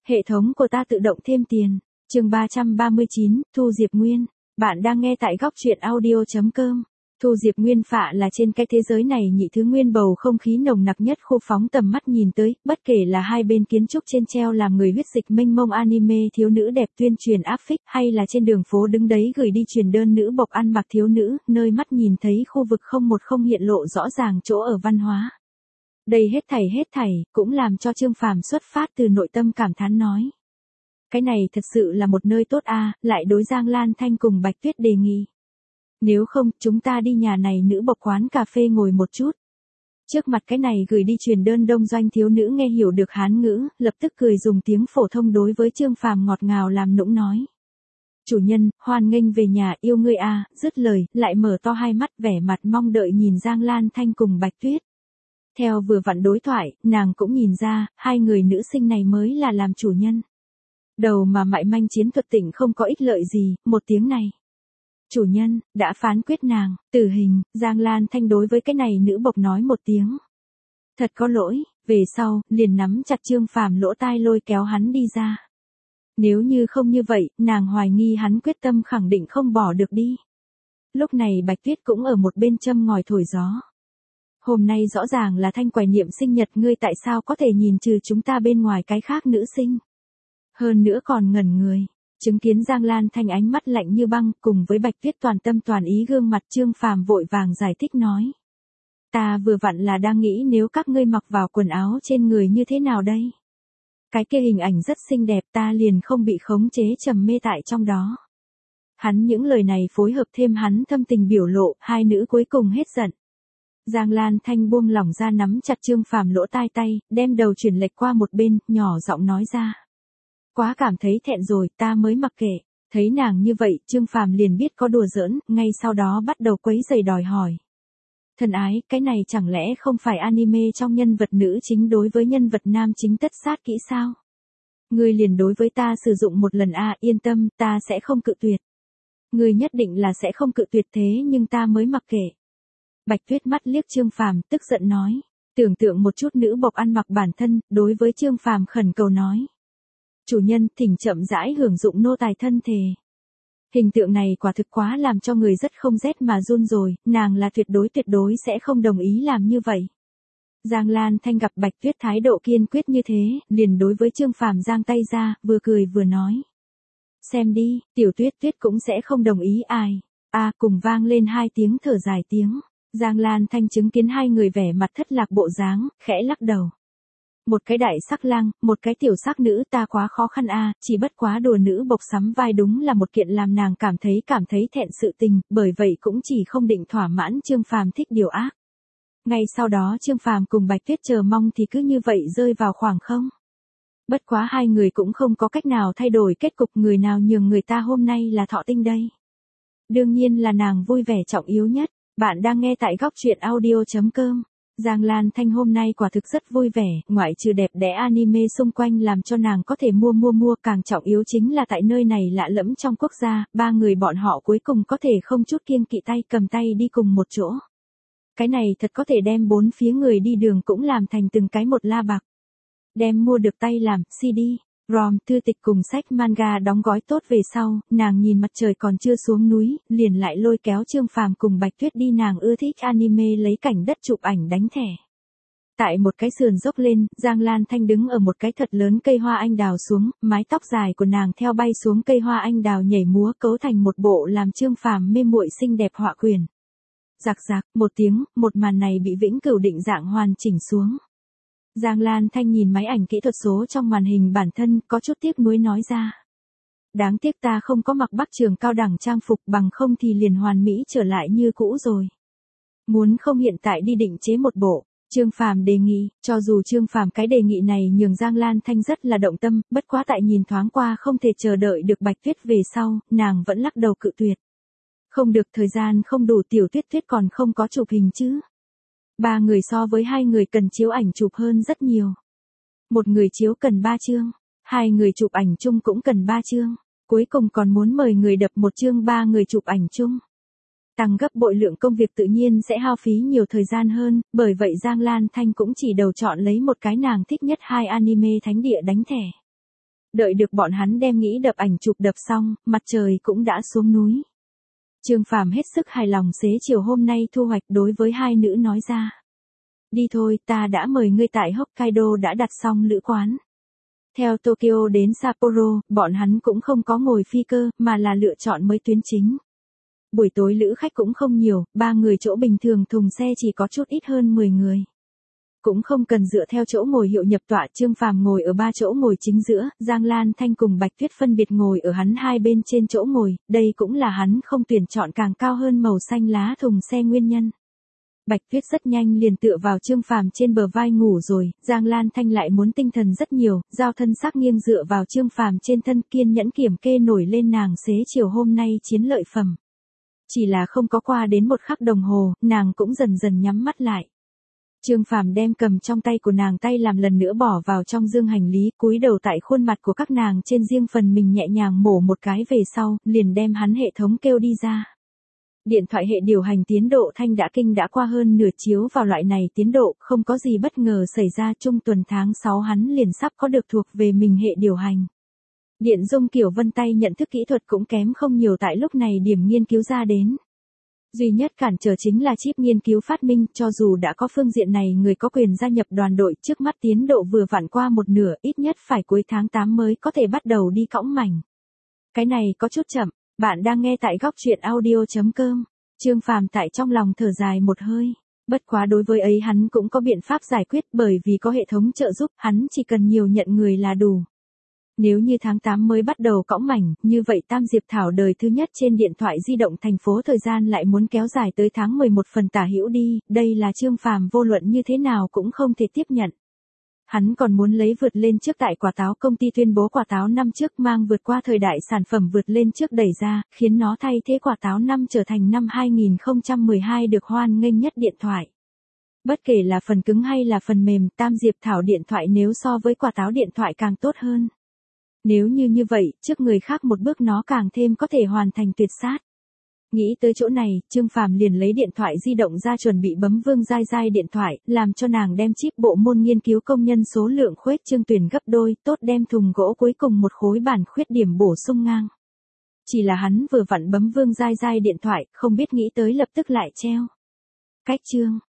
Hệ thống của ta tự động thêm tiền. Chương 339, Thu Diệp Nguyên. Bạn đang nghe tại góc truyện audio.com. Thu Diệp Nguyên phạ là trên cái thế giới này nhị thứ nguyên bầu không khí nồng nặc nhất khu phóng tầm mắt nhìn tới, bất kể là hai bên kiến trúc trên treo làm người huyết dịch mênh mông anime thiếu nữ đẹp tuyên truyền áp phích hay là trên đường phố đứng đấy gửi đi truyền đơn nữ bộc ăn mặc thiếu nữ, nơi mắt nhìn thấy khu vực 010 hiện lộ rõ ràng chỗ ở văn hóa. Đây hết thảy, cũng làm cho Trương Phàm xuất phát từ nội tâm cảm thán nói. Cái này thật sự là một nơi tốt a, lại đối Giang Lan Thanh cùng Bạch Tuyết đề nghị. Nếu không, chúng ta đi nhà này nữ bộc quán cà phê ngồi một chút. Trước mặt cái này gửi đi truyền đơn đông doanh thiếu nữ nghe hiểu được Hán ngữ, lập tức cười dùng tiếng phổ thông đối với Trương Phàm ngọt ngào làm nũng nói. Chủ nhân, hoan nghênh về nhà yêu ngươi a, dứt lời, lại mở to hai mắt vẻ mặt mong đợi nhìn Giang Lan Thanh cùng Bạch Tuyết. Theo vừa vặn đối thoại, nàng cũng nhìn ra, hai người nữ sinh này mới là làm chủ nhân. Đầu mà mại manh chiến thuật tỉnh không có ích lợi gì, một tiếng này. Chủ nhân, đã phán quyết nàng, tử hình, Giang Lan Thanh đối với cái này nữ bộc nói một tiếng. Thật có lỗi, về sau, liền nắm chặt Trương Phàm lỗ tai lôi kéo hắn đi ra. Nếu như không như vậy, nàng hoài nghi hắn quyết tâm khẳng định không bỏ được đi. Lúc này Bạch Tuyết cũng ở một bên châm ngòi thổi gió. Hôm nay rõ ràng là Thanh quài niệm sinh nhật ngươi tại sao có thể nhìn trừ chúng ta bên ngoài cái khác nữ sinh. Hơn nữa còn ngẩn người. Chứng kiến Giang Lan Thanh ánh mắt lạnh như băng cùng với Bạch Tuyết toàn tâm toàn ý gương mặt Trương Phàm vội vàng giải thích nói. Ta vừa vặn là đang nghĩ nếu các ngươi mặc vào quần áo trên người như thế nào đây. Cái kia hình ảnh rất xinh đẹp ta liền không bị khống chế trầm mê tại trong đó. Hắn những lời này phối hợp thêm hắn thâm tình biểu lộ, hai nữ cuối cùng hết giận. Giang Lan Thanh buông lỏng ra nắm chặt Trương Phàm lỗ tai tay, đem đầu chuyển lệch qua một bên, nhỏ giọng nói ra. Quá cảm thấy thẹn rồi, ta mới mặc kệ. Thấy nàng như vậy, Trương Phàm liền biết có đùa giỡn, ngay sau đó bắt đầu quấy giày đòi hỏi. Thân ái, cái này chẳng lẽ không phải anime trong nhân vật nữ chính đối với nhân vật nam chính tất sát kỹ sao? Ngươi liền đối với ta sử dụng một lần yên tâm, ta sẽ không cự tuyệt. Ngươi nhất định là sẽ không cự tuyệt thế nhưng ta mới mặc kệ. Bạch Tuyết mắt liếc Trương Phàm, tức giận nói. Tưởng tượng một chút nữ bộc ăn mặc bản thân, đối với Trương Phàm khẩn cầu nói. Chủ nhân, thỉnh chậm rãi hưởng dụng nô tài thân thể. Hình tượng này quả thực quá làm cho người rất không rét mà run rồi, nàng là tuyệt đối sẽ không đồng ý làm như vậy. Giang Lan Thanh gặp Bạch Tuyết thái độ kiên quyết như thế, liền đối với Trương Phàm giang tay ra, vừa cười vừa nói. Xem đi, tiểu Tuyết Tuyết cũng sẽ không đồng ý ai. Cùng vang lên hai tiếng thở dài tiếng. Giang Lan Thanh chứng kiến hai người vẻ mặt thất lạc bộ dáng, khẽ lắc đầu. Một cái đại sắc lang, một cái tiểu sắc nữ ta quá khó khăn chỉ bất quá đùa nữ bộc sắm vai đúng là một kiện làm nàng cảm thấy thẹn sự tình, bởi vậy cũng chỉ không định thỏa mãn Trương Phàm thích điều ác. Ngay sau đó Trương Phàm cùng Bạch Tuyết chờ mong thì cứ như vậy rơi vào khoảng không. Bất quá hai người cũng không có cách nào thay đổi kết cục người nào nhường người ta hôm nay là thọ tinh đây. Đương nhiên là nàng vui vẻ trọng yếu nhất. Bạn đang nghe tại góc truyện audio.com. Giang Lan Thanh hôm nay quả thực rất vui vẻ, ngoại trừ đẹp đẽ anime xung quanh làm cho nàng có thể mua, càng trọng yếu chính là tại nơi này lạ lẫm trong quốc gia, ba người bọn họ cuối cùng có thể không chút kiêng kỵ tay cầm tay đi cùng một chỗ. Cái này thật có thể đem bốn phía người đi đường cũng làm thành từng cái một la bạc. Đem mua được tay làm, CD, ROM, thư tịch cùng sách manga đóng gói tốt về sau, nàng nhìn mặt trời còn chưa xuống núi, liền lại lôi kéo Trương Phàm cùng Bạch Tuyết đi nàng ưa thích anime lấy cảnh đất chụp ảnh đánh thẻ. Tại một cái sườn dốc lên, Giang Lan Thanh đứng ở một cái thật lớn cây hoa anh đào xuống, mái tóc dài của nàng theo bay xuống cây hoa anh đào nhảy múa cấu thành một bộ làm Trương Phàm mê muội xinh đẹp họa quyền. Rạc rạc, một tiếng, một màn này bị vĩnh cửu định dạng hoàn chỉnh xuống. Giang Lan Thanh nhìn máy ảnh kỹ thuật số trong màn hình bản thân có chút tiếc nuối nói ra. Đáng tiếc ta không có mặc Bắc trường cao đẳng trang phục bằng không thì liền hoàn mỹ trở lại như cũ rồi. Muốn không hiện tại đi định chế một bộ, Trương Phàm đề nghị, cho dù Trương Phàm cái đề nghị này nhường Giang Lan Thanh rất là động tâm, bất quá tại nhìn thoáng qua không thể chờ đợi được Bạch Tuyết về sau, nàng vẫn lắc đầu cự tuyệt. Không được, thời gian không đủ, tiểu Tuyết Tuyết còn không có chụp hình chứ. Ba người so với hai người cần chiếu ảnh chụp hơn rất nhiều. Một người chiếu cần 3 chương, hai người chụp ảnh chung cũng cần 3 chương, cuối cùng còn muốn mời người đập một chương 3 người chụp ảnh chung. Tăng gấp bội lượng công việc tự nhiên sẽ hao phí nhiều thời gian hơn, bởi vậy Giang Lan Thanh cũng chỉ đầu chọn lấy một cái nàng thích nhất hai anime thánh địa đánh thẻ. Đợi được bọn hắn đem nghĩ đập ảnh chụp đập xong, mặt trời cũng đã xuống núi. Trương Phàm hết sức hài lòng xế chiều hôm nay thu hoạch đối với hai nữ nói ra. Đi thôi, ta đã mời ngươi tại Hokkaido đã đặt xong lữ quán. Theo Tokyo đến Sapporo, bọn hắn cũng không có ngồi phi cơ, mà là lựa chọn mới tuyến chính. Buổi tối lữ khách cũng không nhiều, 3 người chỗ bình thường thùng xe chỉ có chút ít hơn 10 người. Cũng không cần dựa theo chỗ ngồi hiệu nhập tọa, Trương Phàm ngồi ở 3 chỗ ngồi chính giữa, Giang Lan Thanh cùng Bạch Tuyết phân biệt ngồi ở hắn hai bên trên chỗ ngồi, đây cũng là hắn không tuyển chọn càng cao hơn màu xanh lá thùng xe nguyên nhân. Bạch Tuyết rất nhanh liền tựa vào Trương Phàm trên bờ vai ngủ rồi, Giang Lan Thanh lại muốn tinh thần rất nhiều, giao thân sắc nghiêng dựa vào Trương Phàm trên thân kiên nhẫn kiểm kê nổi lên nàng xế chiều hôm nay chiến lợi phẩm. Chỉ là không có qua đến một khắc đồng hồ, nàng cũng dần dần nhắm mắt lại. Trương Phàm đem cầm trong tay của nàng tay làm lần nữa bỏ vào trong dương hành lý, cúi đầu tại khuôn mặt của các nàng trên riêng phần mình nhẹ nhàng mổ một cái về sau, liền đem hắn hệ thống kêu đi ra. Điện thoại hệ điều hành tiến độ thanh đã kinh đã qua hơn nửa chiếu vào loại này tiến độ, không có gì bất ngờ xảy ra, trung tuần tháng 6 hắn liền sắp có được thuộc về mình hệ điều hành. Điện Dung Kiểu Vân tay nhận thức kỹ thuật cũng kém không nhiều tại lúc này điểm nghiên cứu ra đến. Duy nhất cản trở chính là chip nghiên cứu phát minh, cho dù đã có phương diện này người có quyền gia nhập đoàn đội, trước mắt tiến độ vừa vặn qua một nửa, ít nhất phải cuối tháng 8 mới có thể bắt đầu đi cõng mảnh. Cái này có chút chậm, bạn đang nghe tại góc truyện audio.com. Trương Phàm tại trong lòng thở dài một hơi. Bất quá đối với ấy hắn cũng có biện pháp giải quyết, bởi vì có hệ thống trợ giúp, hắn chỉ cần nhiều nhận người là đủ. Nếu như tháng 8 mới bắt đầu cõng mảnh, như vậy Tam Diệp Thảo đời thứ nhất trên điện thoại di động thành phố thời gian lại muốn kéo dài tới tháng 11 phần tả hữu đi, đây là Trương Phàm vô luận như thế nào cũng không thể tiếp nhận. Hắn còn muốn lấy vượt lên trước tại quả táo, công ty tuyên bố quả táo năm trước mang vượt qua thời đại sản phẩm vượt lên trước đẩy ra, khiến nó thay thế quả táo năm trở thành năm 2012 được hoan nghênh nhất điện thoại. Bất kể là phần cứng hay là phần mềm, Tam Diệp Thảo điện thoại nếu so với quả táo điện thoại càng tốt hơn. Nếu như vậy, trước người khác một bước nó càng thêm có thể hoàn thành tuyệt sát. Nghĩ tới chỗ này, Trương Phàm liền lấy điện thoại di động ra chuẩn bị bấm Vương Giai Giai điện thoại, làm cho nàng đem chip bộ môn nghiên cứu công nhân số lượng khuếch trương tuyển gấp đôi, tốt đem thùng gỗ cuối cùng một khối bản khuyết điểm bổ sung ngang. Chỉ là hắn vừa vặn bấm Vương Giai Giai điện thoại, không biết nghĩ tới lập tức lại treo. Cách chương.